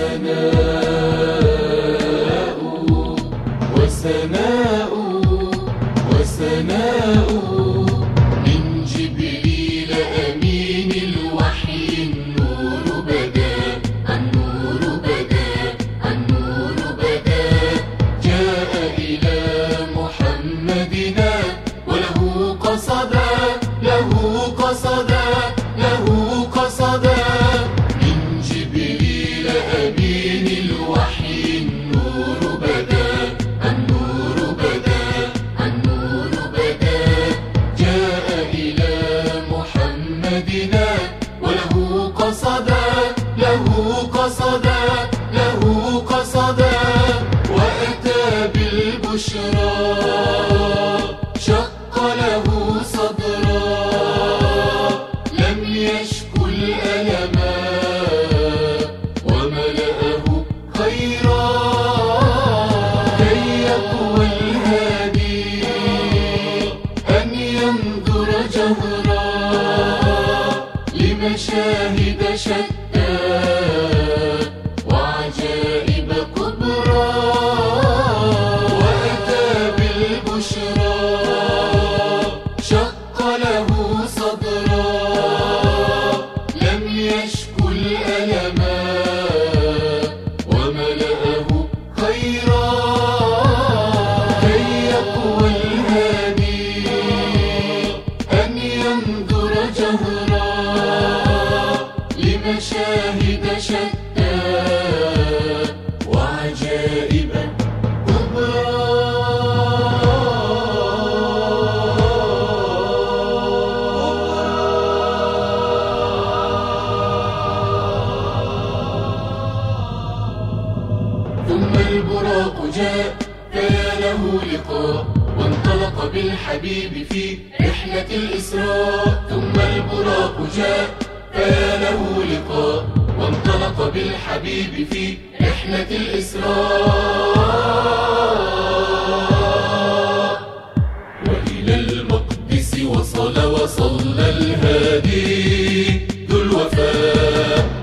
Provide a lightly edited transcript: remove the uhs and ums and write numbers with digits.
وسناء وسناء وسناء من جبريل أمين الوحي النور بدا النور بدا النور بدا جاء إلى محمدنا وله قصدا له قصدا له قصدا من جبريل أمين الوحي النور بدا النور بدا النور بدا جاء إلى محمدنا وله قصدا له قصدا له قصدا وأتى بالبشرى شق له صدرا لم يشك الألما وملأه خيرا كي يقوى الهادي أن ينظر جهرا لمشاهد شتى وعجائب كبرى وأتى بالبشرى شق له صدرا لم يشك الألما وملأه خيرا كي يقوى الهادي أن ينظر جهرا لمشاهد شتى وعجائب ثم البراق جاء فيا له لقاء وانطلق بالحبيب في رحلة الإسراء ثم البراق جاء فيا له لقاء وانطلق بالحبيب في رحلة الإسراء وإلى المقدس وصل وصلى الهادي ذو الوفاء